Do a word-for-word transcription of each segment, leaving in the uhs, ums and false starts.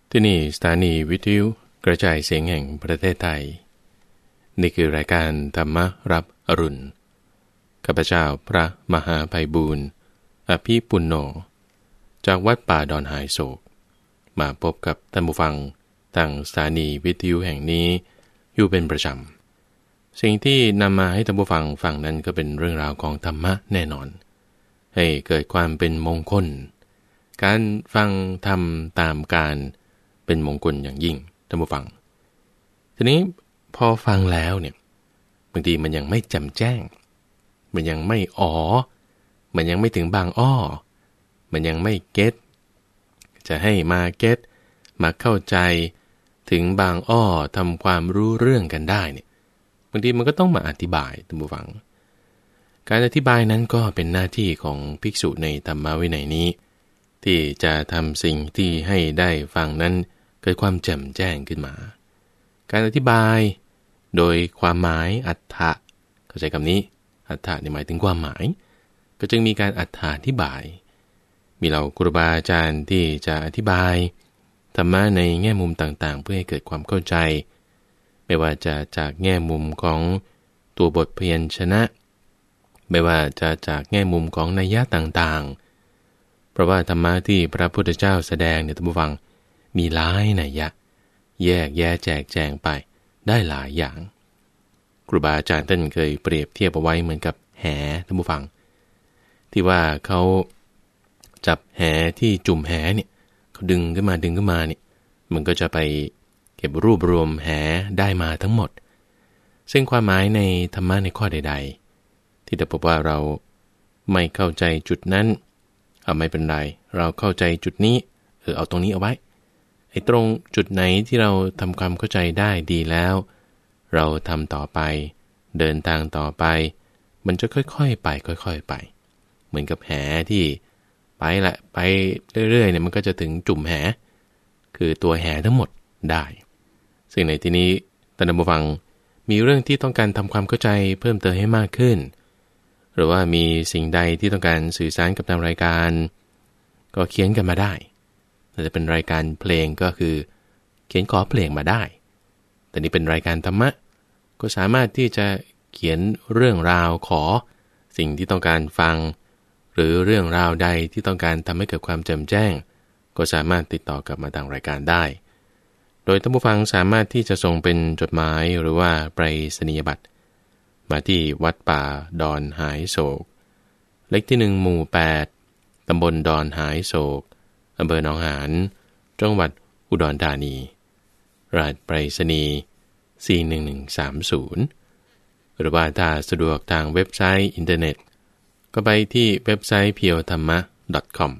ที่นี่สถานีวิทยุกระจายเสียงแห่งประเทศไทยนี่คือรายการธรรมรับอรุณข้าพเจ้าพระมหาไพบูลย์อภิปุณโญจากวัดป่าดอนหายโศกมาพบกับท่านผู้ฟังทางสถานีวิทยุแห่งนี้อยู่เป็นประจำสิ่งที่นำมาให้ท่านผู้ฟังฟังนั้นก็เป็นเรื่องราวของธรรมะแน่นอนให้เกิดความเป็นมงคลการฟังธรรมตามการเป็นมงคลอย่างยิ่งท่านผู้ฟังทีนี้พอฟังแล้วเนี่ยบางทีมันยังไม่แจ่มแจ้งมันยังไม่อ๋อมันยังไม่ถึงบางอ้อมันยังไม่เก็ตจะให้มาเก็ตมาเข้าใจถึงบางอ้อทำความรู้เรื่องกันได้เนี่ยบางทีมันก็ต้องมาอธิบายท่านผู้ฟังการอธิบายนั้นก็เป็นหน้าที่ของภิกษุในธรรมวินัยนี้ที่จะทำสิ่งที่ให้ได้ฟังนั้นเกิดความแจ่มแจ้งขึ้นมาการอธิบายโดยความหมายอรรถะเข้าใจคำนี้อรรถะนี่หมายถึงความหมายก็จึงมีการอธิบายมีเหล่าครูบาอาจารย์ที่จะอธิบายธรรมะในแง่มุมต่างๆเพื่อให้เกิดความเข้าใจไม่ว่าจะจากแง่มุมของตัวบทพยัญชนะไม่ว่าจะจากแง่มุมของนัยยะต่างๆเพราะว่าธรรมะที่พระพุทธเจ้าแสดงเนี่ยท่านผู้ฟังมีหลายนัยยะแยกแยะแจกแจงไปได้หลายอย่างครูบาอาจารย์ท่านเคยเปรียบเทียบเอาไว้เหมือนกับแหท่านผู้ฟังที่ว่าเขาจับแหที่จุ่มแหเนี่ยเขาดึงขึ้นมาดึงขึ้นมาเนี่ยมันก็จะไปเก็บรวบรวมแหได้มาทั้งหมดซึ่งความหมายในธรรมะในข้อใดๆที่จะพบว่าเราไม่เข้าใจจุดนั้นเอาไม่เป็นไรเราเข้าใจจุดนี้เออเอาตรงนี้เอาไว้ไอ้ตรงจุดไหนที่เราทำความเข้าใจได้ดีแล้วเราทำต่อไปเดินทางต่อไปมันจะค่อยๆไปค่อยๆไปเหมือนกับแหที่ไปแหละไปเรื่อยๆเนี่ยมันก็จะถึงจุ่มแหคือตัวแหทั้งหมดได้ซึ่งในที่นี้ท่านผู้ฟังมีเรื่องที่ต้องการทำความเข้าใจเพิ่มเติมให้มากขึ้นหรือว่ามีสิ่งใดที่ต้องการสื่อสารกับทางรายการก็เขียนกันมาได้แต่จะเป็นรายการเพลงก็คือเขียนขอเพลงมาได้แต่นี่เป็นรายการธรรมะก็สามารถที่จะเขียนเรื่องราวขอสิ่งที่ต้องการฟังหรือเรื่องราวใดที่ต้องการทำให้เกิดความแจ่มแจ้งก็สามารถติดต่อกลับมาทางรายการได้โดยท่านผู้ฟังสามารถที่จะส่งเป็นจดหมายหรือว่าไปรษณียบัตรมาที่วัดป่าดอนหายโศกเลขที่หนึ่งหมู่แปดตำบลดอนหายโศกอำเภอหนองหานจังหวัดอุดรธานีรหัสไปรษณีย์สี่หนึ่งหนึ่งสามศูนย์หรือว่าถ้าสะดวกทางเว็บไซต์อินเทอร์เน็ตก็ไปที่เว็บไซต์ เพียวธรรมะ ดอท คอม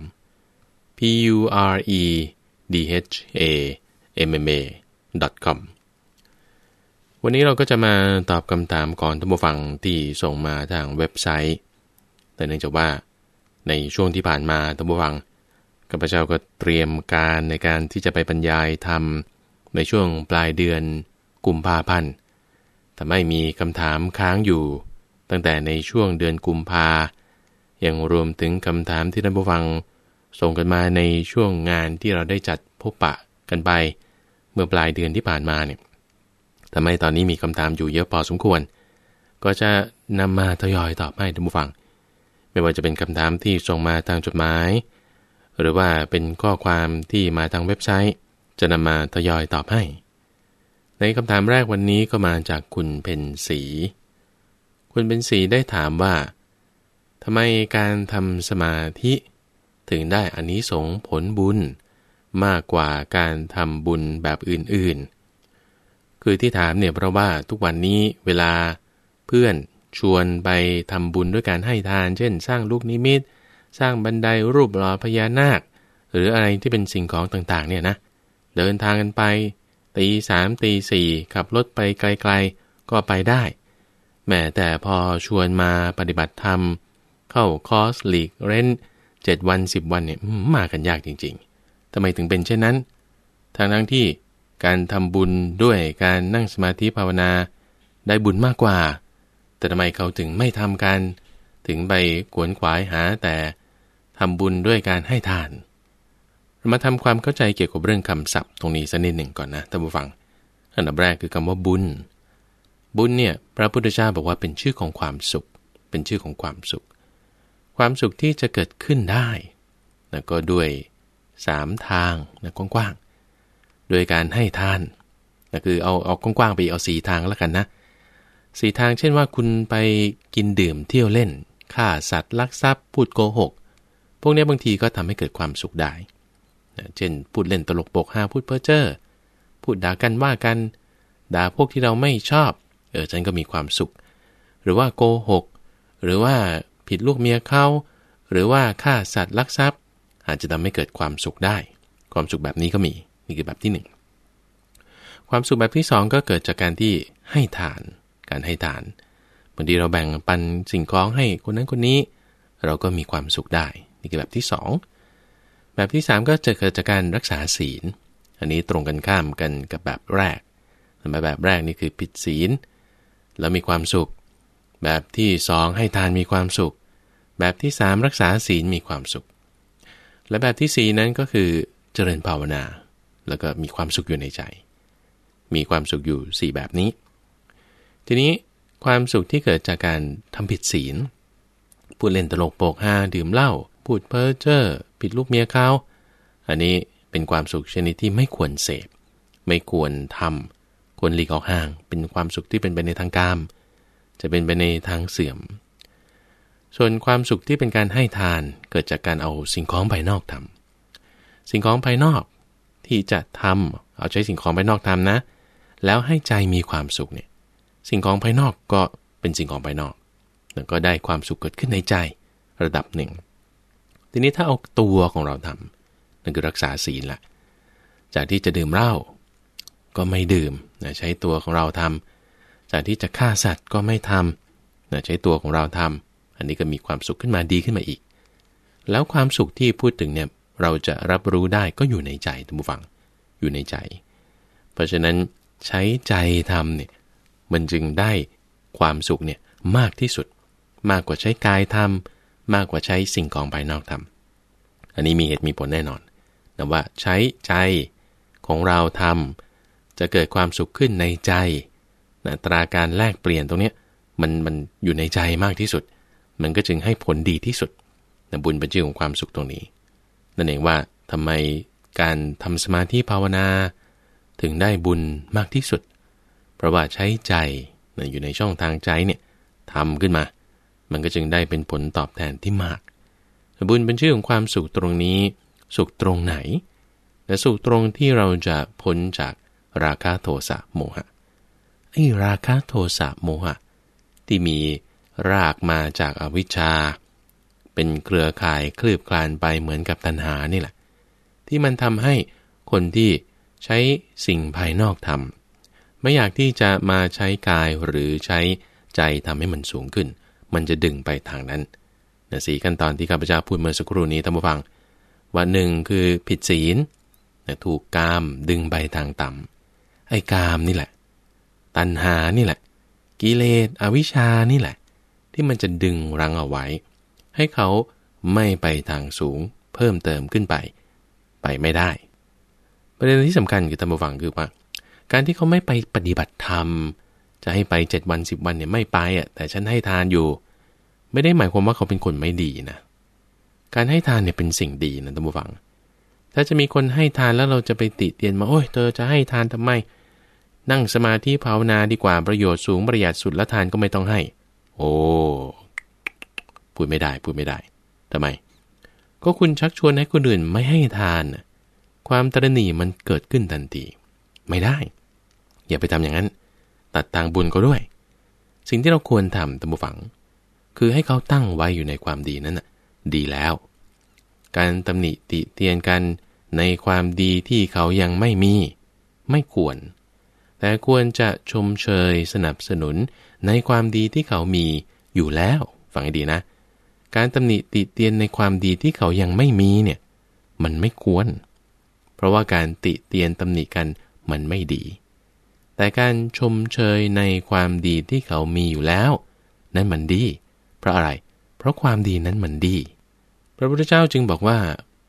p u r e d h a m m a ดอท คอม วันนี้เราก็จะมาตอบคำถามของท่านผู้ฟังที่ส่งมาทางเว็บไซต์แต่เนื่องจากว่าในช่วงที่ผ่านมาท่านผู้ฟังข้าพเจ้าก็เตรียมการในการที่จะไปบรรยายธรรมในช่วงปลายเดือนกุมภาพันธ์ทำให้มีคำถามค้างอยู่ตั้งแต่ในช่วงเดือนกุมภายังรวมถึงคำถามที่ท่านผู้ฟังส่งกันมาในช่วงงานที่เราได้จัดพบปะกันไปเมื่อปลายเดือนที่ผ่านมาเนี่ยทำให้ตอนนี้มีคำถามอยู่เยอะพอสมควรก็จะนำมาทยอยตอบให้ท่านผู้ฟังไม่ว่าจะเป็นคำถามที่ส่งมาทางจดหมายหรือว่าเป็นข้อความที่มาทางเว็บไซต์จะนำมาทยอยตอบให้ในคำถามแรกวันนี้ก็มาจากคุณเพ็ญศรีคุณเพ็ญศรีได้ถามว่าทำไมการทำสมาธิถึงได้อานิสงส์ผลบุญมากกว่าการทำบุญแบบอื่นๆคือที่ถามเนี่ยเพราะว่าทุกวันนี้เวลาเพื่อนชวนไปทำบุญด้วยการให้ทานเช่นสร้างลูกนิมิตสร้างบันไดรูปหล่อพญานาคหรืออะไรที่เป็นสิ่งของต่างๆเนี่ยนะเดินทางกันไปตีสามตีสี่ขับรถไปไกลๆก็ไปได้แม้แต่พอชวนมาปฏิบัติธรรมเข้าคอร์สหลีกเล่นเจ็ดวันสิบวันเนี่ยมากันยากจริงๆทำไมถึงเป็นเช่นนั้นทางทั้งที่การทำบุญด้วยการนั่งสมาธิภาวนาได้บุญมากกว่าแต่ทำไมเขาถึงไม่ทำกันถึงไปขวนขวายหาแต่ทำบุญด้วยการให้ทานเรามาทำความเข้าใจเกี่ยวกับเรื่องคำศัพท์ตรงนี้สักนิดหนึ่งก่อนนะท่านผู้ฟังอันดับแรกคือคำว่าบุญบุญเนี่ยพระพุทธเจ้าบอกว่าเป็นชื่อของความสุขเป็นชื่อของความสุขความสุขที่จะเกิดขึ้นได้นะก็ด้วยสามทางนะกว้างๆโดยการให้ทานนะคือเอาเอากว้างๆไปเอาสี่ทางแล้วกันนะสี่ทางเช่นว่าคุณไปกินดื่มเที่ยวเล่นฆ่าสัตว์ลักทรัพย์พูดโกหกพวกนี้บางทีก็ทำให้เกิดความสุขได้นะเช่นพูดเล่นตลกโปกฮาพูดเพ้อเจ้อพูดด่ากันว่ากันด่าพวกที่เราไม่ชอบเออฉันก็มีความสุขหรือว่าโกหกหรือว่าผิดลูกเมียเขาหรือว่าฆ่าสัตว์ลักทรัพย์อาจจะทำให้เกิดความสุขได้ความสุขแบบนี้ก็มีนี่คือแบบที่หนึ่งความสุขแบบที่สองก็เกิดจากการที่ให้ทานการให้ทานบางทีเราแบ่งปันสิ่งของให้คนนั้นคนนี้เราก็มีความสุขได้นี่คือแบบที่สองแบบที่สามก็จะเกิดจากการรักษาศีลอันนี้ตรงกันข้ามกันกับแบบแรกแบบแรกนี่คือผิดศีลแล้วมีความสุขแบบที่สองให้ทานมีความสุขแบบที่สามรักษาศีลมีความสุขและแบบที่สี่นั้นก็คือเจริญภาวนาแล้วก็มีความสุขอยู่ในใจมีความสุขอยู่สี่แบบนี้ทีนี้ความสุขที่เกิดจากการทำผิดศีลพูดเล่นตลกโปกฮาดื่มเหล้าพูดเพ้อเจ้อผิดลูกเมียเขาอันนี้เป็นความสุขชนิดที่ไม่ควรเสพไม่ควรทำควรหลีกออกห่างเป็นความสุขที่เป็นไปในทางกามจะเป็นไปในทางเสื่อมส่วนความสุขที่เป็นการให้ทานเกิดจากการเอาสิ่งของภายนอกทำสิ่งของภายนอกที่จะทำเอาใช้สิ่งของภายนอกทำนะแล้วให้ใจมีความสุขเนี่ยสิ่งของภายนอกก็เป็นสิ่งของภายนอกแล้วก็ได้ความสุขเกิดขึ้นในใจระดับหนึ่งทีนี้ถ้าเอาตัวของเราทำนั่นคือรักษาศีลละจากที่จะดื่มเหล้าก็ไม่ดื่มนะใช้ตัวของเราทำจากที่จะฆ่าสัตว์ก็ไม่ทำนะใช้ตัวของเราทำอันนี้ก็มีความสุขขึ้นมาดีขึ้นมาอีกแล้วความสุขที่พูดถึงเนี่ยเราจะรับรู้ได้ก็อยู่ในใจท่านผู้ฟังอยู่ในใจเพราะฉะนั้นใช้ใจทำเนี่ยมันจึงได้ความสุขเนี่ยมากที่สุดมากกว่าใช้กายทำมากกว่าใช้สิ่งของภายนอกทำอันนี้มีเหตุมีผลแน่นอนแต่ว่าใช้ใจของเราทำจะเกิดความสุขขึ้นในใจอัตราการแลกเปลี่ยนตรงนี้มันมันอยู่ในใจมากที่สุดมันก็จึงให้ผลดีที่สุดนะบุญเป็นชื่อของความสุขตรงนี้นั่นเองว่าทำไมการทำสมาธิภาวนาถึงได้บุญมากที่สุดเพราะว่าใช้ใจนะอยู่ในช่องทางใจเนี่ยทำขึ้นมามันก็จึงได้เป็นผลตอบแทนที่มากบุญเป็นชื่อของความสุขตรงนี้สุขตรงไหนและสุขตรงที่เราจะพ้นจากราคะโทสะโมหะไอ้ราคะโทสะโมหะที่มีรากมาจากอวิชชาเป็นเครือข่ายคลืบคลานไปเหมือนกับตัณหานี่แหละที่มันทำให้คนที่ใช้สิ่งภายนอกทำไม่อยากที่จะมาใช้กายหรือใช้ใจทำให้มันสูงขึ้นมันจะดึงไปทางนั้นนะสี่ขั้นตอนที่ข้าพเจ้าพูดเมื่อสักครู่นี้ท่านผู้ฟังว่าหนึ่งคือผิดศีลนะถูกกามดึงไปทางต่ำไอ้กามนี่แหละตัณหานี่แหละกิเลสอวิชชานี่แหละที่มันจะดึงรั้งเอาไว้ให้เขาไม่ไปทางสูงเพิ่มเติมขึ้นไปไปไม่ได้ประเด็นที่สำคัญคือท่านผู้ฟังคือว่าการที่เขาไม่ไปปฏิบัติธรรมจะให้ไปเจ็ดวันสิบวันเนี่ยไม่ไปอ่ะแต่ฉันให้ทานอยู่ไม่ได้หมายความว่าเขาเป็นคนไม่ดีนะการให้ทานเนี่ยเป็นสิ่งดีนะท่านผู้ฟังถ้าจะมีคนให้ทานแล้วเราจะไปติเตียนมาโอ้ยเธอจะให้ทานทำไมนั่งสมาธิภาวนาดีกว่าประโยชน์สูงประหยัดสุดและทานก็ไม่ต้องให้โอ้พูดไม่ได้พูดไม่ได้ทำไมก็คุณชักชวนให้คนอื่นไม่ให้ทานความตระหนี่มันเกิดขึ้นทันทีไม่ได้อย่าไปทำอย่างนั้นตัดทางบุญก็ด้วยสิ่งที่เราควรทำท่านผู้ฟังคือให้เขาตั้งไว้อยู่ในความดีนั้นน่ะดีแล้วการตำหนิติเตียนกันในความดีที่เขายังไม่มีไม่ควรแต่ควรจะชมเชยสนับสนุนในความดีที่เขามีอยู่แล้วฟังให้ดีนะการตำหนิติเตียนในความดีที่เขายังไม่มีเนี่ยมันไม่ควรเพราะว่าการติเตียนตำหนิกันมันไม่ดีแต่การชมเชยในความดีที่เขามีอยู่แล้วนั้นมันดีเพราะอะไรเพราะความดีนั้นมันดีพระพุทธเจ้าจึงบอกว่า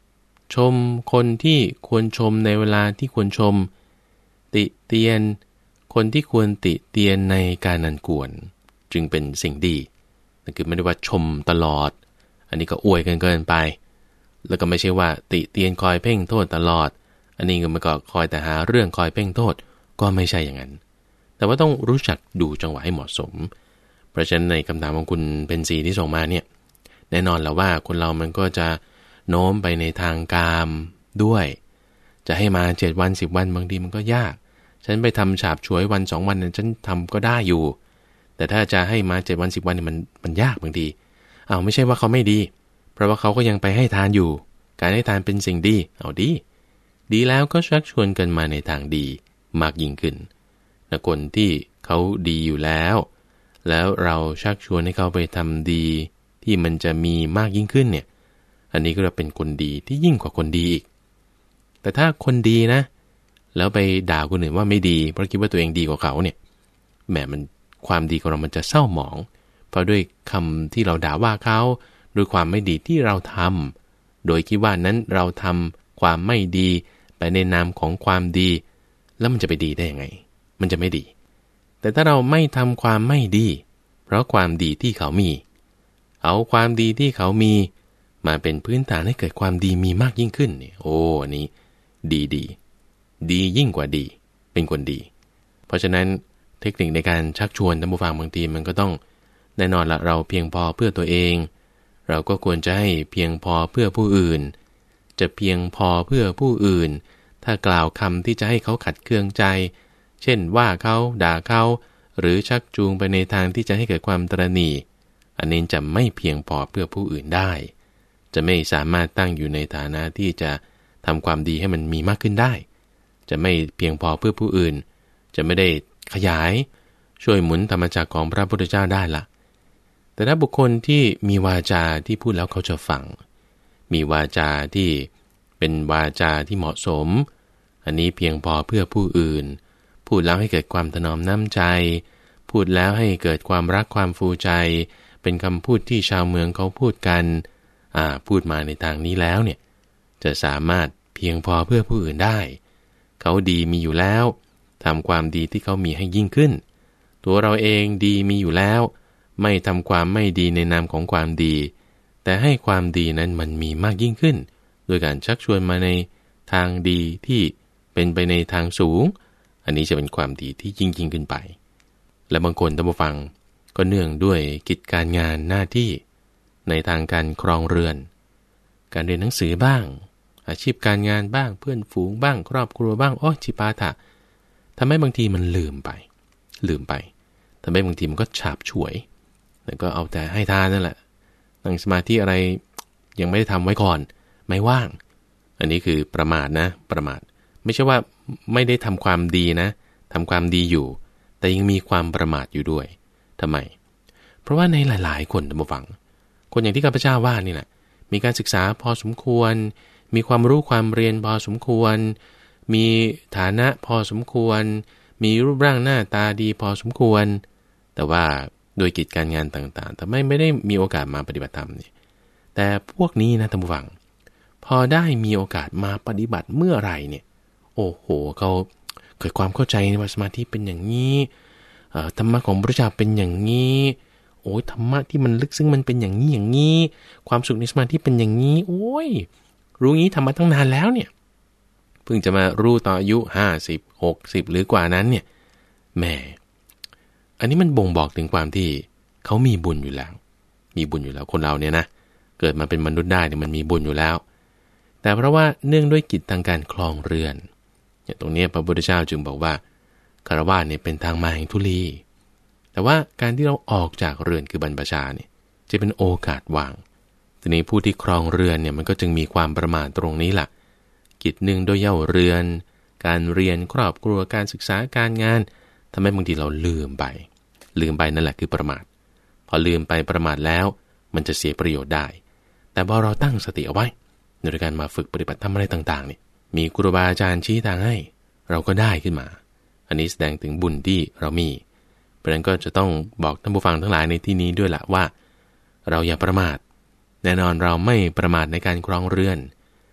ชมคนที่ควรชมในเวลาที่ควรชมติเตียนคนที่ควรติเตียนในการนันควรจึงเป็นสิ่งดีนั่นคือไม่ได้ว่าชมตลอดอันนี้ก็อวยกันเกินไปแล้วก็ไม่ใช่ว่าติเตียนคอยเพ่งโทษตลอดอันนี้ก็มันก็คอยแต่หาเรื่องคอยเพ่งโทษก็ไม่ใช่อย่างนั้นแต่ว่าต้องรู้จักดูจังหวะให้เหมาะสมเพราะฉะนั้นในคำถามของคุณเป็นสีที่ส่งมาเนี่ยแน่นอนแล้วว่าคนเรามันก็จะโน้มไปในทางกามด้วยจะให้มาเจ็ดวันสิบวันบางทีมันก็ยากฉันไปทำฉาบฉวยวันสองวันนั้นฉันทำก็ได้อยู่แต่ถ้าจะให้มาเจ็ดวันสิบวันเนี่ยมันมันยากบางทีอ้าวไม่ใช่ว่าเขาไม่ดีเพราะว่าเขาก็ยังไปให้ทานอยู่การให้ทานเป็นสิ่งดีเอาดีดีแล้วก็ชักชวนกันมาในทางดีมากยิ่งขึ้นแต่คนที่เขาดีอยู่แล้วแล้วเราชักชวนให้เขาไปทำดีที่มันจะมีมากยิ่งขึ้นเนี่ยอันนี้ก็จะเป็นคนดีที่ยิ่งกว่าคนดีอีกแต่ถ้าคนดีนะแล้วไปด่าคนอื่นว่าไม่ดีเพราะคิดว่าตัวเองดีกว่าเขาเนี่ยแหมมันความดีของเรามันจะเศร้าหมองเพราะด้วยคำที่เราด่าว่าเขาด้วยความไม่ดีที่เราทำโดยคิดว่านั้นเราทำความไม่ดีไปในนามของความดีแล้วมันจะไปดีได้ยังไงมันจะไม่ดีแต่ถ้าเราไม่ทำความไม่ดีเพราะความดีที่เขามีเอาความดีที่เขามีมาเป็นพื้นฐานให้เกิดความดีมีมากยิ่งขึ้นเนี่ยโอ้อันนี้ดีดีดียิ่งกว่าดีเป็นคนดีเพราะฉะนั้นเทคนิคในการชักชวนท่านผู้ฟังบางทีมันก็ต้องแน่นอนละเราเพียงพอเพื่อตัวเองเราก็ควรจะให้เพียงพอเพื่อผู้อื่นจะเพียงพอเพื่อผู้อื่นถ้ากล่าวคำที่จะให้เขาขัดเคืองใจเช่นว่าเขาด่าเขาหรือชักจูงไปในทางที่จะให้เกิดความตระหนี่อันนี้จะไม่เพียงพอเพื่อผู้อื่นได้จะไม่สามารถตั้งอยู่ในฐานะที่จะทำความดีให้มันมีมากขึ้นได้จะไม่เพียงพอเพื่อผู้อื่นจะไม่ได้ขยายช่วยหมุนธรรมจักรของพระพุทธเจ้าได้ละแต่ถ้าบุคคลที่มีวาจาที่พูดแล้วเขาจะฟังมีวาจาที่เป็นวาจาที่เหมาะสมอันนี้เพียงพอเพื่อผู้อื่นพูดแล้วให้เกิดความถนอมน้ำใจพูดแล้วให้เกิดความรักความฟูใจเป็นคำพูดที่ชาวเมืองเขาพูดกันอ่าพูดมาในทางนี้แล้วเนี่ยจะสามารถเพียงพอเพื่อผู้อื่นได้เขาดีมีอยู่แล้วทำความดีที่เขามีให้ยิ่งขึ้นตัวเราเองดีมีอยู่แล้วไม่ทำความไม่ดีในนามของความดีแต่ให้ความดีนั้นมันมีมากยิ่งขึ้นโดยการชักชวนมาในทางดีที่เป็นไปในทางสูงอันนี้จะเป็นความดีที่ยิ่งยิ่งขึ้นไปและบางคนท่านผู้ฟังก็เนื่องด้วยกิจการงานหน้าที่ในทางการครองเรือนการเรียนหนังสือบ้างอาชีพการงานบ้างเพื่อนฝูงบ้างครอบครัวบ้างโอ้จิปาถะทำให้บางทีมันลืมไปลืมไปทำให้บางทีมันก็ฉาบฉวยแล้วก็เอาแต่ให้ทานนั่นแหละนั่งสมาธิอะไรยังไม่ได้ทำไว้ก่อนไม่ว่างอันนี้คือประมาทนะประมาทไม่ใช่ว่าไม่ได้ทำความดีนะทำความดีอยู่แต่ยังมีความประมาทอยู่ด้วยทำไมเพราะว่าในหลายๆคนท่านผู้ฟังคนอย่างที่ข้าพเจ้าว่านี่แหละมีการศึกษาพอสมควรมีความรู้ความเรียนพอสมควรมีฐานะพอสมควรมีรูปร่างหน้าตาดีพอสมควรแต่ว่าโดยกิจการงานต่างๆแต่ไม่ไม่ได้มีโอกาสมาปฏิบัติธรรมนี่แต่พวกนี้นะท่านผู้ฟังพอได้มีโอกาสมาปฏิบัติเมื่อไหร่เนี่ยโอ้โหเขาเกิดความเข้าใจในว่าสมาธิเป็นอย่างนี้ธรรมะของพระเจ้าเป็นอย่างนี้โอ้ยธรรมะที่มันลึกซึ้งมันเป็นอย่างนี้อย่างนี้ความสุขในสมาธิเป็นอย่างนี้โอ้ยรู้งี้ทำมาตั้งนานแล้วเนี่ยเพิ่งจะมารู้ตอนอายุห้าสิบ หกสิบหรือกว่านั้นเนี่ยแหมอันนี้มันบ่งบอกถึงความที่เขามีบุญอยู่แล้วมีบุญอยู่แล้วคนเราเนี่ยนะเกิดมาเป็นมนุษย์ได้เนี่ยมันมีบุญอยู่แล้วแต่เพราะว่าเนื่องด้วยกิจทางการครองเรือนอย่างตรงนี้พระพุทธเจ้าจึงบอกว่าคฤหัสถ์เนี่ยเป็นทางมาแห่งทุลีแต่ว่าการที่เราออกจากเรือนคือบรรพชาเนี่ยจะเป็นโอกาสว่างทีนี้ผู้ที่ครองเรือนเนี่ยมันก็จึงมีความประมาทตรงนี้ล่ะกิจหนึ่งโดยเย่าเรือนการเรียนครอบครัวการศึกษาการงานทำให้บางทีเราลืมไปลืมไปนั่นแหละคือประมาทพอลืมไปประมาทแล้วมันจะเสียประโยชน์ได้แต่พอเราตั้งสติเอาไว้ในการมาฝึกปฏิบัติทำอะไรต่างๆเนี่ยมีครูบาอาจารย์ชี้ทางให้เราก็ได้ขึ้นมาอันนี้แสดงถึงบุญที่เรามีเพราะฉะนั้นก็จะต้องบอกท่านผู้ฟังทั้งหลายในที่นี้ด้วยละว่าเราอย่าประมาทแน่นอนเราไม่ประมาทในการครองเรือน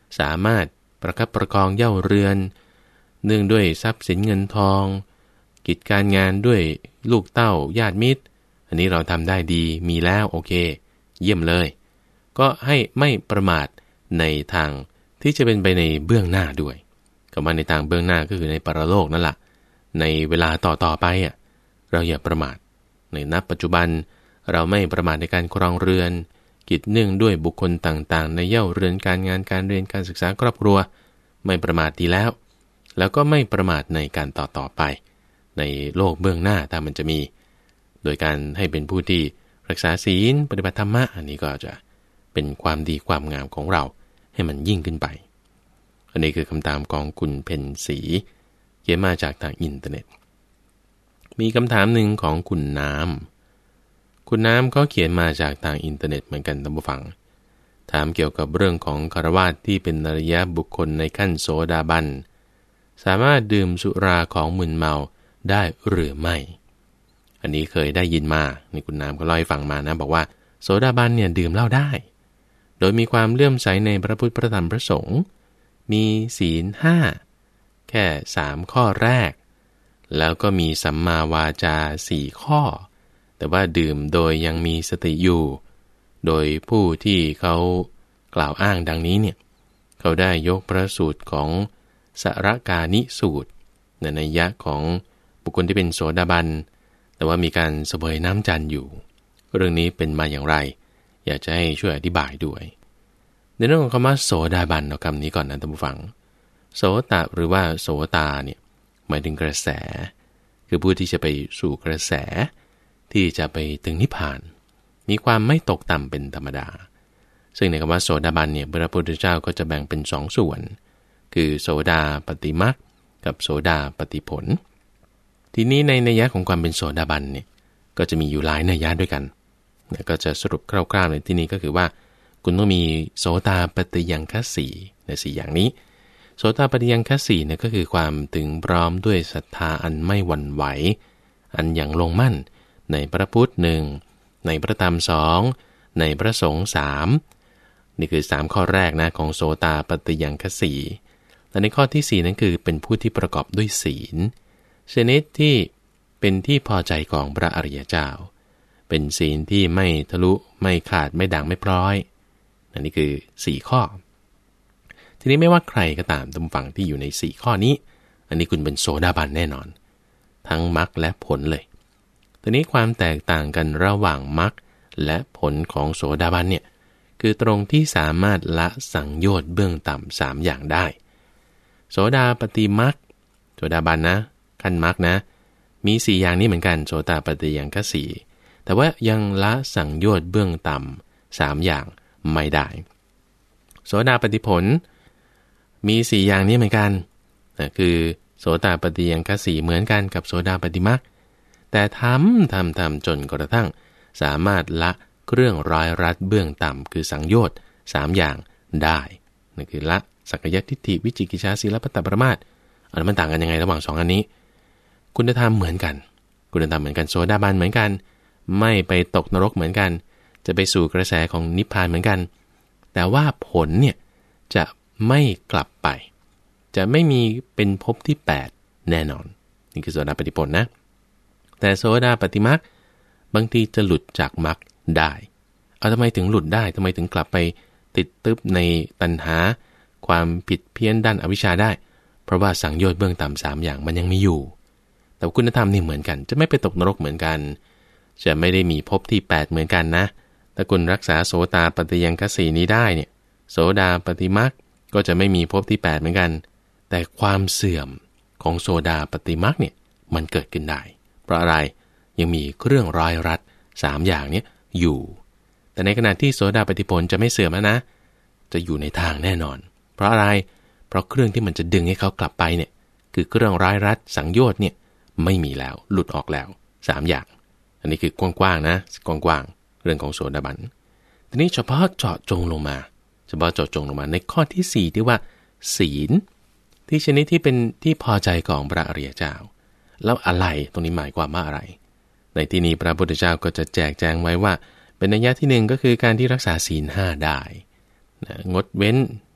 สามารถประคับประคองเย่าเรือนเนื่องด้วยทรัพย์สินเงินทองกิจการงานด้วยลูกเต้าญาติมิตรอันนี้เราทำได้ดีมีแล้วโอเคเยี่ยมเลยก็ให้ไม่ประมาทในทางที่จะเป็นไปในเบื้องหน้าด้วยก็มาในทางเบื้องหน้าก็คือในปรโลกนั่นแหละในเวลาต่อๆไปอ่ะเราอย่าประมาทในณปัจจุบันเราไม่ประมาทในการครองเรือนกิจเนื่องด้วยบุคคลต่างๆในเย่าเรือนการงานการเรียนการศึกษาครอบครัวไม่ประมาทดีแล้วแล้วก็ไม่ประมาทในการต่อๆไปในโลกเบื้องหน้าถ้ามันจะมีโดยการให้เป็นผู้ที่รักษาศีลปฏิบัติธรรมะอันนี้ก็จะเป็นความดีความงามของเราให้มันยิ่งขึ้นไปอันนี้คือคำถามของคุณเพ็ญศรีเขียนมาจากทางอินเทอร์เน็ตมีคำถามหนึ่งของคุณน้ำคุณน้ำก็เขียนมาจากทางอินเทอร์เน็ตเหมือนกันท่านผู้ฟังถามเกี่ยวกับเรื่องของฆราวาสที่เป็นอริยบุคคลในขั้นโสดาบันสามารถดื่มสุราของมึนเมาได้หรือไม่อันนี้เคยได้ยินมานี่คุณน้ำก็เล่าให้ฟังมานะบอกว่าโสดาบันเนี่ยดื่มเหล้าได้โดยมีความเลื่อมใสในพระพุทธพระธรรมพระสงฆ์มีศีลห้าแค่สามข้อแรกแล้วก็มีสัมมาวาจาสี่ข้อแต่ว่าดื่มโดยยังมีสติอยู่โดยผู้ที่เขากล่าวอ้างดังนี้เนี่ยเขาได้ยกพระสูตรของสรกานิสูตรในนัยยะของบุคคลที่เป็นโสดาบันแต่ว่ามีการเสวยน้ำจันทร์อยู่เรื่องนี้เป็นมาอย่างไรอยากจะให้ช่วยอธิบายด้วยในเรื่องของคำว่าโสดาบันเอาคำนี้ก่อนนะท่านผู้ฟังโสตะหรือว่าโสตาเนี่ยหมายถึงกระแสคือผู้ที่จะไปสู่กระแสที่จะไปถึงนิพพานมีความไม่ตกต่ำเป็นธรรมดาซึ่งในคำว่าโสดาบันเนี่ยพระพุทธเจ้าก็จะแบ่งเป็นสองส่วนคือโสดาปฏิมรรคกับโสดาปฏิผลทีนี้ในนัยยะของความเป็นโสดาบันเนี่ยก็จะมีอยู่หลายนัยยะด้วยกันก็จะสรุปคร่าวๆในที่นี้ก็คือว่าคุณต้องมีโสดาปฏิยังคสีในสี่อย่างนี้โสดาปฏิยังคสีเนี่ยก็คือความถึงพร้อมด้วยศรัทธาอันไม่หวั่นไหวอันอย่างลงมั่นในพระพุทธหนึ่งในพระธรรมสองในพระสงฆ์สามนี่คือสามข้อแรกนะของโสตาปฏิยังคสีและในข้อที่สี่นั้นคือเป็นผู้ที่ประกอบด้วยศีลชนิดที่เป็นที่พอใจของพระอริยเจ้าเป็นศีลที่ไม่ทะลุไม่ขาดไม่ด่างไม่พร้อยอันนี้คือสี่ข้อทีนี้ไม่ว่าใครก็ตามตามฝั่งที่อยู่ในสี่ข้อนี้อันนี้คุณเป็นโสดาบันแน่นอนทั้งมรรคและผลเลยทีนี้ความแตกต่างกันระหว่างมรรคและผลของโสดาบันเนี่ยคือตรงที่สามารถละสังโยชน์เบื้องต่ำสามอย่างได้โสดาปฏิมรรคโสดาบันนะขั้นมรรคนะมีสี่อย่างนี้เหมือนกันโสดาปฏิยังคสีแต่ว่ายังละสังโยชน์เบื้องต่ำสามอย่างไม่ได้โสดาปฏิผลมีสี่อย่างนี้เหมือนกันนะคือโสดาปฏิยังคสีเหมือนกันกับโสดาปฏิมรรคแต่ทำทำทำจนกระทั่งสามารถละเครื่องร้อยรัดเบื้องต่ำคือสังโยชน์สามอย่างได้นั่นคือละสักยทิฏฐิวิจิกิจฉาศีลพัตตปรมาสอันมันต่างกันยังไงระหว่างสองอันนี้คุณธรรมเหมือนกันคุณธรรมเหมือนกันโสดาบันเหมือนกันไม่ไปตกนรกเหมือนกันจะไปสู่กระแสของนิพพานเหมือนกันแต่ว่าผลเนี่ยจะไม่กลับไปจะไม่มีเป็นภพที่แปดแน่นอนนี่คือโสดาปฏิผลนะแต่โสดาปฏิมรรคบางทีจะหลุดจากมรรคได้เอาทำไมถึงหลุดได้ทำไมถึงกลับไปติดตึ๊บในตัณหาความผิดเพี้ยนด้านอวิชชาได้เพราะว่าสังโยชน์เบื้องต่ำสามอย่างมันยังมีอยู่แต่คุณธรรมนี่เหมือนกันจะไม่ไปตกนรกเหมือนกันจะไม่ได้มีภพที่แปดเหมือนกันนะถ้าคุณรักษาโสตาปฏิยังคสีนี้ได้เนี่ยโสดาปฏิมรรคก็จะไม่มีภพที่แปดเหมือนกันแต่ความเสื่อมของโสดาปฏิมรรคเนี่ยมันเกิดขึ้นได้เพราะอะไรยังมีเครื่องร้อยรัดสามอย่างนี้อยู่แต่ในขณะที่โสดาปฏิผลจะไม่เสื่อมแล้วนะจะอยู่ในทางแน่นอนเพราะอะไรเพราะเครื่องที่มันจะดึงให้เขากลับไปเนี่ยคือเครื่องร้อยรัดสังโยชน์เนี่ยไม่มีแล้วหลุดออกแล้วสามอย่างอันนี้คือกว้างๆนะกว้างๆเรื่องของโสดาบันทีนี้เฉพาะเจาะจงลงมาเฉพาะเจาะจงลงมาในข้อที่สี่ที่ว่าศีลที่ชนิดที่เป็นที่พอใจของพระอริยเจ้าแล้วอะไรตรงนี้หมายความว่าอะไรในที่นี้พระพุทธเจ้าก็จะแจกแจงไว้ว่าเป็นนัยยะที่หนึ่งก็คือการที่รักษาศีลห้าได้นะงดเว้น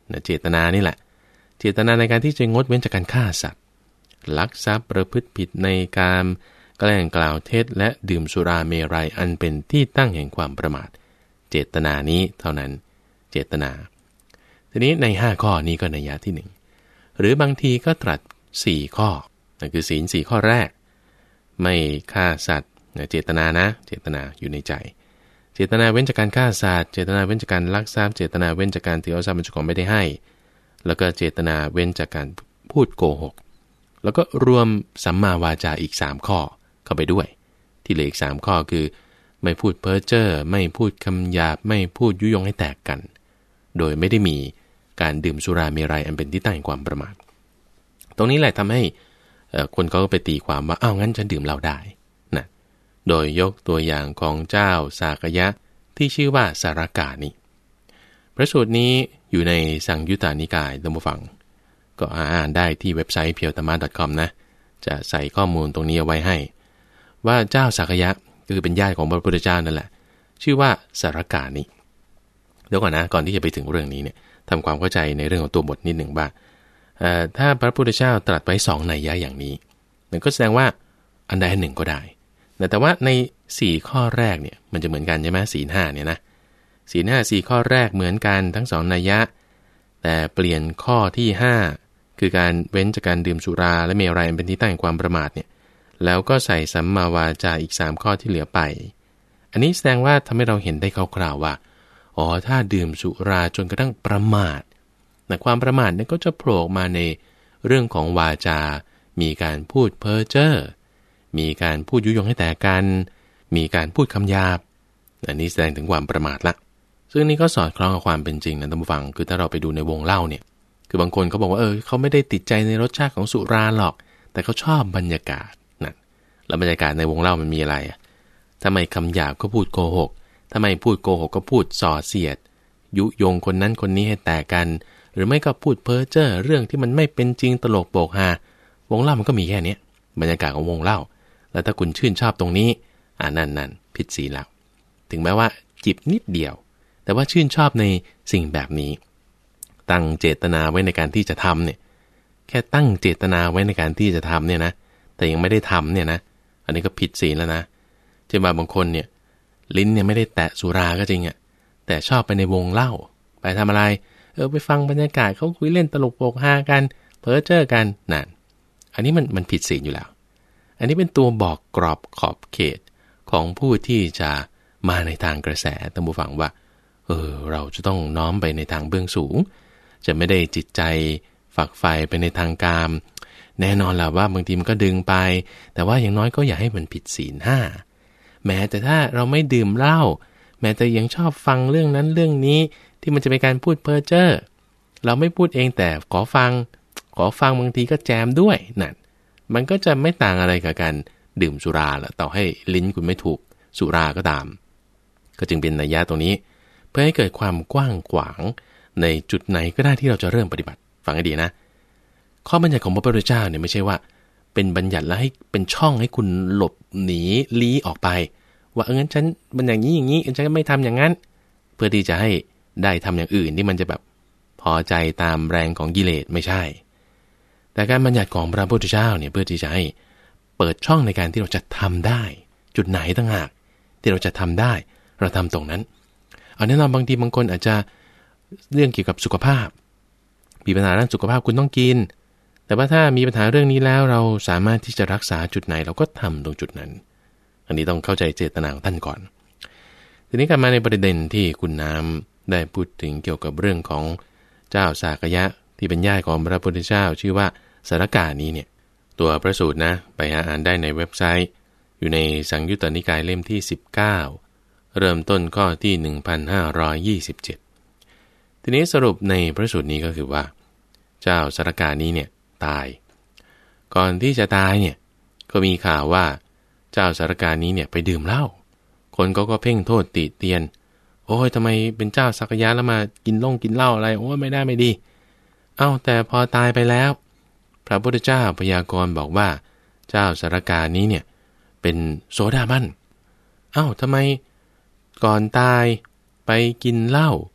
นะเจตนานี่แหละเจตนาในการที่จะงดเว้นจากการฆ่าสัตว์ลักทรัพย์ประพฤติผิดในกามแกล้งกล่าวเท็จและดื่มสุราเมรัยอันเป็นที่ตั้งแห่งความประมาทเจตนานี้เท่านั้นเจตนาทีนี้ในห้าข้อนี้ก็นัยยะที่หนึ่งหรือบางทีก็ตรัสสี่ข้อนั่นคือศีลสี่ข้อแรกไม่ฆ่าสัตว์เจตนานะเจตนาอยู่ในใจเจตนาเว้นจากการฆ่าสัตว์เจตนาเว้นจากการลักทรัพย์เจตนาเว้นจากการถือเอาทรัพย์เป็นของไม่ได้ให้แล้วก็เจตนาเว้นจากการพูดโกหกแล้วก็รวมสัมมาวาจาอีกสามข้อเข้าไปด้วยที่เหลืออีกสามข้อคือไม่พูดเพ้อเจ้อไม่พูดคำหยาบไม่พูดยุยงให้แตกกันโดยไม่ได้มีการดื่มสุราเมรัยอันเป็นที่ตั้งแห่งความประมาทตรงนี้แหละทำให้คนเขาก็ไปตีความว่าอ้าวงั้นฉันดื่มเหล้าได้นะโดยยกตัวอย่างของเจ้าสากยะที่ชื่อว่าสารกานิพระสูตรนี้อยู่ในสังยุตตนิกายท่านผู้ฟังก็อ่านได้ที่เว็บไซต์ เพียวธรรมะ ดอท คอม นะจะใส่ข้อมูลตรงนี้เอาไว้ให้ว่าเจ้าสากยะคือเป็นญาติของพระพุทธเจ้านั่นแหละชื่อว่าสารกานิเดี๋ยวก่อนนะก่อนที่จะไปถึงเรื่องนี้เนี่ยทำความเข้าใจในเรื่องของตัวบทนิดหนึ่งว่าถ้าพระพุทธเจ้าตรัสไว้สองนัยยะอย่างนี้นั่นก็แสดงว่าอันใดอันหนึ่งก็ได้แต่ว่าในสี่ข้อแรกเนี่ยมันจะเหมือนกันใช่ไหมศีลห้าเนี่ยนะศีลห้าสี่ข้อแรกเหมือนกันทั้งสองนัยยะแต่เปลี่ยนข้อที่ห้าคือการเว้นจากการดื่มสุราและเมรัยเป็นที่ตั้งแห่งความประมาทเนี่ยแล้วก็ใส่สัมมาวาจาอีกสามข้อที่เหลือไปอันนี้แสดงว่าทำให้เราเห็นได้คร่าวๆว่าอ๋อถ้าดื่มสุราจนกระทั่งประมาทแต่ความประมาทเนี่ยก็จะโผล่มาในเรื่องของวาจามีการพูดเพ้อเจ้อมีการพูดยุยงให้แตกกันมีการพูดคำหยาบอันนี้แสดงถึงความประมาทละซึ่งนี่ก็สอดคล้องกับความเป็นจริงนะท่านผู้ฟังคือถ้าเราไปดูในวงเล่าเนี่ยคือบางคนเขาบอกว่าเออเขาไม่ได้ติดใจในรสชาติของสุราหรอกแต่เขาชอบบรรยากาศนั่นแล้วบรรยากาศในวงเล่ามันมีอะไรอ่ะทำไมคำหยาบก็พูดโกหกทำไมพูดโกหกก็พูดส่อเสียดยุยงคนนั้นคนนี้ให้แตกกันหรือไม่ก็พูดเพ้อเจ้อเรื่องที่มันไม่เป็นจริงตลกโปกฮาวงเล่ามันก็มีแค่นี้บรรยากาศของวงเล่าแล้วถ้าคุณชื่นชอบตรงนี้อ่านั่นนั่นผิดศีลแล้วถึงแม้ว่าจิบนิดเดียวแต่ว่าชื่นชอบในสิ่งแบบนี้ตั้งเจตนาไว้ในการที่จะทำเนี่ยแค่ตั้งเจตนาไว้ในการที่จะทำเนี่ยนะแต่ยังไม่ได้ทำเนี่ยนะอันนี้ก็ผิดศีลแล้วนะเช่นว่าบางคนเนี่ยลิ้นเนี่ยไม่ได้แตะสุราก็จริงอ่ะแต่ชอบไปในวงเล่าไปทำอะไรเออไปฟังบรรยากาศเขาคุยเล่นตลกโปกฮากันเพ้อเจ้อกันนั่นอันนี้มันมันผิดศีลอยู่แล้วอันนี้เป็นตัวบอกกรอบขอบเขตของผู้ที่จะมาในทางกระแสท่านผู้ฟังว่าเออเราจะต้องน้อมไปในทางเบื้องสูงจะไม่ได้จิตใจฝักใฝ่ไปในทางกามแน่นอนแหละว่าบางทีมันก็ดึงไปแต่ว่าอย่างน้อยก็อย่าให้มันผิดศีลห้าแม้แต่ถ้าเราไม่ดื่มเหล้าแม้แต่ยังชอบฟังเรื่องนั้นเรื่องนี้ที่มันจะเป็นการพูดเพ้อเจ้อเราไม่พูดเองแต่ขอฟังขอฟังบางทีก็แจมด้วยนั่นมันก็จะไม่ต่างอะไรกับการดื่มสุราละต่อให้ลิ้นคุณไม่ถูกสุราก็ตามก็จึงเป็นนัยยะตรงนี้เพื่อให้เกิดความกว้างขวางในจุดไหนก็ได้ที่เราจะเริ่มปฏิบัติฟังให้ดีนะข้อบัญญัติของพระพุทธเจ้าเนี่ยไม่ใช่ว่าเป็นบัญญัติแล้วให้เป็นช่องให้คุณหลบหนีลี้ออกไปว่าเอองั้นฉันมันอย่างนี้อย่างนี้ฉันก็ไม่ทำอย่างนั้นเพื่อที่จะให้ได้ทำอย่างอื่นที่มันจะแบบพอใจตามแรงของกิเลสไม่ใช่แต่การบัญญัติของพระพุทธเจ้าเนี่ยเพื่อที่จะให้เปิดช่องในการที่เราจะทำได้จุดไหนต่างหากที่เราจะทำได้เราทำตรงนั้นเอาแน่นอนบางทีบางคนอาจจะเรื่องเกี่ยวกับสุขภาพมีปัญหาด้านสุขภาพคุณต้องกินแต่ว่าถ้ามีปัญหาเรื่องนี้แล้วเราสามารถที่จะรักษาจุดไหนเราก็ทำตรงจุดนั้นอันนี้ต้องเข้าใจเจตนาของท่านก่อนทีนี้กลับมาในประเด็นที่คุณน้ำได้พูดถึงเกี่ยวกับเรื่องของเจ้าสากยะที่เป็นญาติของพระพุทธเจ้าชื่อว่าสารกานี้เนี่ยตัวพระสูตรนะไปหาอ่านได้ในเว็บไซต์อยู่ในสังยุตตนิกายเล่มที่สิบเก้าเริ่มต้นข้อที่หนึ่งพันห้าร้อยยี่สิบเจ็ดทีนี้สรุปในพระสูตรนี้ก็คือว่าเจ้าสารกานี้เนี่ยตายก่อนที่จะตายเนี่ยก็มีข่าวว่าเจ้าสารกานี้เนี่ยไปดื่มเหล้าคนก็ก็เพ่งโทษติเตียนโอ้ยทำไมเป็นเจ้าสักยะแล้วมากินล่งกินเหล้าอะไรโอ้ยไม่ได้ไม่ดีเอ้าแต่พอตายไปแล้วพระพุทธเจ้าพยากรณ์บอกว่าเจ้าสารกานี้เนี่ยเป็นโสดาบันเอ้าทำไมก่อนตายไปกินเหล้า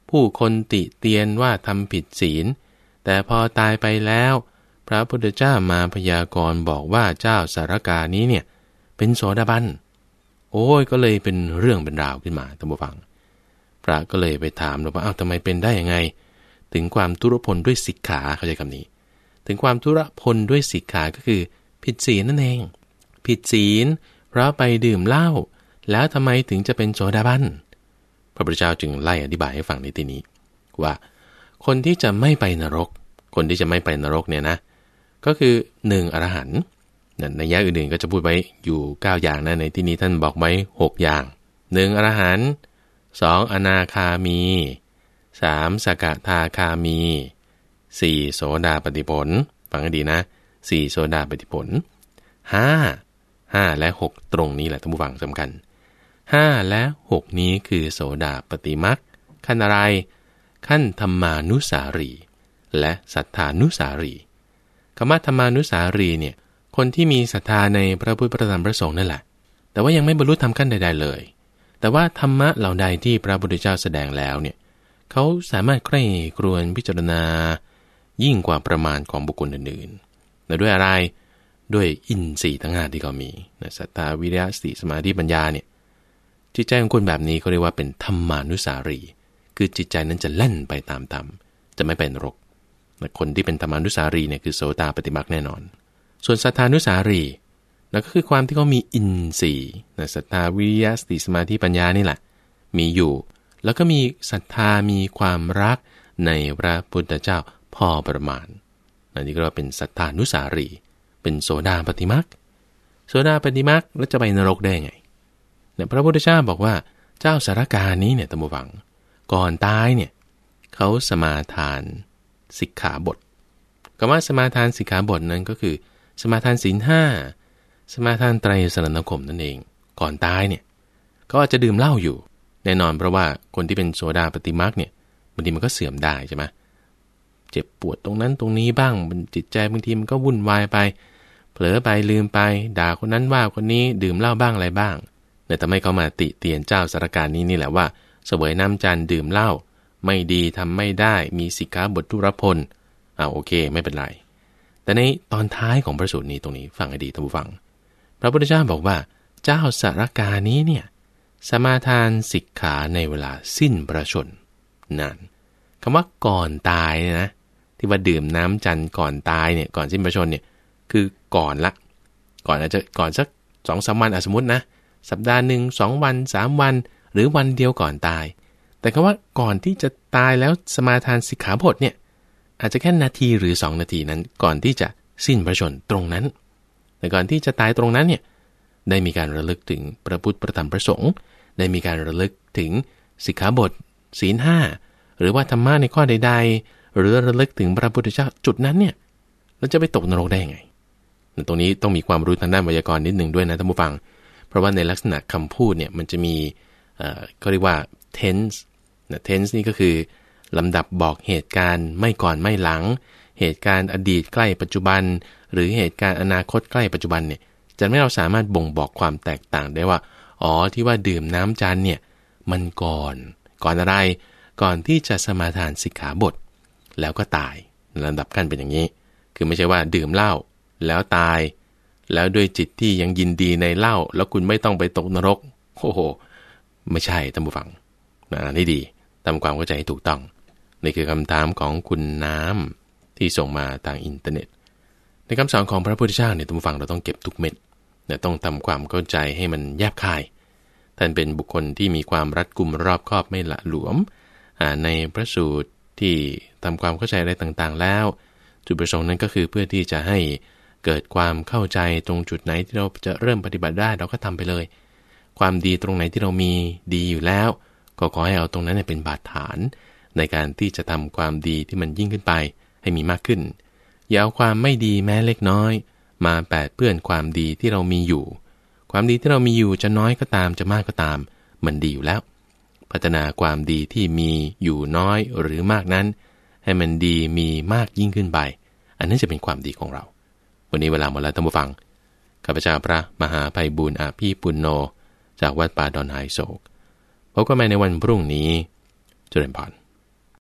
ผู้คนติเตียนว่าทำผิดศีลแต่พอตายไปแล้วพระพุทธเจ้ามาพยากรณ์บอกว่าเจ้าสารกานี้เนี่ยเป็นโสดาบันโอ้ยก็เลยเป็นเรื่องเป็นราวขึ้นมาท่านผู้ฟังพระก็เลยไปถามว่าอ้าวทำไมเป็นได้ยังไงถึงความทุรพลด้วยสิกขาเข้าใจคำนี้ถึงความทุรพลด้วยสิกขาก็คือผิดศีลนั่นเองผิดศีลเพราะไปดื่มเหล้าแล้วทำไมถึงจะเป็นโสดาบันพระพุทธเจ้าจึงไล่อธิบายให้ฟังในที่นี้ว่าคนที่จะไม่ไปนรกคนที่จะไม่ไปนรกเนี่ยนะก็คือหนึ่งอรหันต์ในแยกอื่นๆก็จะพูดไว้อยู่เก้าอย่างนะในที่นี้ท่านบอกไว้หกอย่างหนึ่งอรหันต์สองอนาคามีสามสกทาคามีสี่โสดาปัตติผลฟังให้ดีนะสี่โสดาปัตติผลห้า ห้าและหกตรงนี้แหละท่านผู้ฟังสำคัญห้าและหกนี้คือโสดาปัตติมรรคขั้นอะไรขั้นธรรมานุสารีและสัทธานุสารีคำว่าธรรมานุสารีเนี่ยคนที่มีศรัทธาในพระพุทธพระธรรมพระสงฆ์นั่นแหละแต่ว่ายังไม่บรรลุธรรมขั้นใดๆเลยแต่ว่าธรรมะเหล่าใดที่พระพุทธเจ้าแสดงแล้วเนี่ยเขาสามารถใคร่ครวญพิจารณายิ่งกว่าประมาณของบุคคลอื่นๆและด้วยอะไรด้วยอินทรีย์ทั้งห้าที่เขามีศรัทธาวิริยะสติสมาธิปัญญาเนี่ยจิตใจของคนแบบนี้เขาเรียกว่าเป็นธรรมานุสารีคือจิตใจนั้นจะแล่นไปตามธรรมจะไม่เป็นนรกคนที่เป็นธรรมานุสารีเนี่ยคือโสดาปัตติมรรคแน่นอนส่วนสัทธานุสารีนั่นก็คือความที่เขามีอินทรีย์นะศรัทธาวิริยะสติสมาธิปัญญานี่แหละมีอยู่แล้วก็มีศรัทธามีความรักในพระพุทธเจ้าพอประมาณนั่นนี่ก็เป็นสัทธานุสารีเป็นโสดาปัตติมรรคโสดาปัตติมรรคแล้วจะไปนรกได้ไงเนี่ยพระพุทธเจ้าบอกว่าเจ้าสารกานี้เนี่ยตัมบูฟังก่อนตายเนี่ยเขาสมาทานสิกขาบทคำว่าสมาทานสิกขาบทนั้นก็คือสมาทานศีลห้าสมาทานไตรสรณคมนั่นเองก่อนตายเนี่ยเขาอาจจะดื่มเหล้าอยู่แน่นอนเพราะว่าคนที่เป็นโสดาปัตติมรรคเนี่ยบางทีมันก็เสื่อมได้ใช่ไหมเจ็บปวดตรงนั้นตรงนี้บ้างจิตใจบางทีมันก็วุ่นวายไปเผลอไปลืมไปด่าคนนั้นว่าคนนี้ดื่มเหล้าบ้างอะไรบ้างเนี่ยทำให้เขามาติเตียนเจ้าสารการนี้นี่แหละว่าเสวยน้ำจันทร์ดื่มเหล้าไม่ดีทำไม่ได้มีสิกขาบททุรพลอ่าโอเคไม่เป็นไรแต่ในตอนท้ายของพระสูตรนี้ตรงนี้ฟังให้ดีท่านผู้ฟังพระพุทธเจ้าบอกว่าเจ้าสารกานี้เนี่ยสมาทานสิกขาในเวลาสิ้นพระชนนั่นคำว่าก่อนตายเนี่ยนะที่ว่าดื่มน้ำจันทร์ก่อนตายเนี่ยก่อนสิ้นพระชนเนี่ยคือก่อนละก่อนอาจจะก่อนสักสองสามวันสมมตินะสัปดาห์หนึ่งสองวันสามวันหรือวันเดียวก่อนตายแต่คำว่าก่อนที่จะตายแล้วสมาทานสิกขาบทเนี่ยอาจจะแค่นาทีหรือสองนาทีนั้นก่อนที่จะสิ้นพระชนตรงนั้นแต่ก่อนที่จะตายตรงนั้นเนี่ยได้มีการระลึกถึงพระพุทธพระธรรมพระสงฆ์ได้มีการระลึกถึงสิกขาบทศีลห้าหรือว่าธรรมะในข้อใดๆหรือระลึกถึงพระพุทธเจ้าจุดนั้นเนี่ยเราจะไปตกนรกได้ยังไงตรงนี้ต้องมีความรู้ทางด้านไวยากรณ์นิดนึงด้วยนะท่านผู้ฟังเพราะว่าในลักษณะคำพูดเนี่ยมันจะมีเอ่อเขาเรียกว่า tense นะ tense นี่ก็คือลำดับบอกเหตุการณ์ไม่ก่อนไม่หลังเหตุการณ์อดีตใกล้ปัจจุบันหรือเหตุการณ์อนาคตใกล้ปัจจุบันเนี่ยจะไม่เราสามารถบ่งบอกความแตกต่างได้ว่าอ๋อที่ว่าดื่มน้ำจันทร์เนี่ยมันก่อนก่อนอะไรก่อนที่จะสมาทานสิกขาบทแล้วก็ตายลำดับขั้นเป็นอย่างนี้คือไม่ใช่ว่าดื่มเหล้าแล้วตายแล้วด้วยจิตที่ยังยินดีในเหล้าแล้วคุณไม่ต้องไปตกนรกโอ้โหไม่ใช่ท่านผู้ฟังนะนี่ดีทำความเข้าใจให้ถูกต้องนี่คือคำถามของคุณน้ำที่ส่งมาทางอินเทอร์เน็ตในคำสอนของพระพุทธเจ้าเนี่ยท่านผู้ฟังเราต้องเก็บทุกเม็ดเนี่ยต้องทำความเข้าใจให้มันแยบคายท่านเป็นบุคคลที่มีความรัดกุมรอบคอบไม่ละหลวมในพระสูตรที่ทำความเข้าใจอะไรต่างๆแล้วจุดประสงค์นั้นก็คือเพื่อที่จะให้เกิดความเข้าใจตรงจุดไหนที่เราจะเริ่มปฏิบัติได้เราก็ทำไปเลยความดีตรงไหนที่เรามีดีอยู่แล้วก็ขอให้เอาตรงนั้นเป็นบาดฐานในการที่จะทำความดีที่มันยิ่งขึ้นไปให้มีมากขึ้นอย่าเอาความไม่ดีแม้เล็กน้อยมาแปดเปื้อนความดีที่เรามีอยู่ความดีที่เรามีอยู่จะน้อยก็ตามจะมากก็ตามมันดีอยู่แล้วพัฒนาความดีที่มีอยู่น้อยหรือมากนั้นให้มันดีมีมากยิ่งขึ้นไปอันนั้นจะเป็นความดีของเราวันนี้เวลาหมดแล้วท่านผู้ฟังข้าพเจ้าพระมหาไพบูลย์อาภีปุณโญจากวัดป่าดอนไฮโศกพบกันใหม่ในวันพรุ่งนี้เจริญพร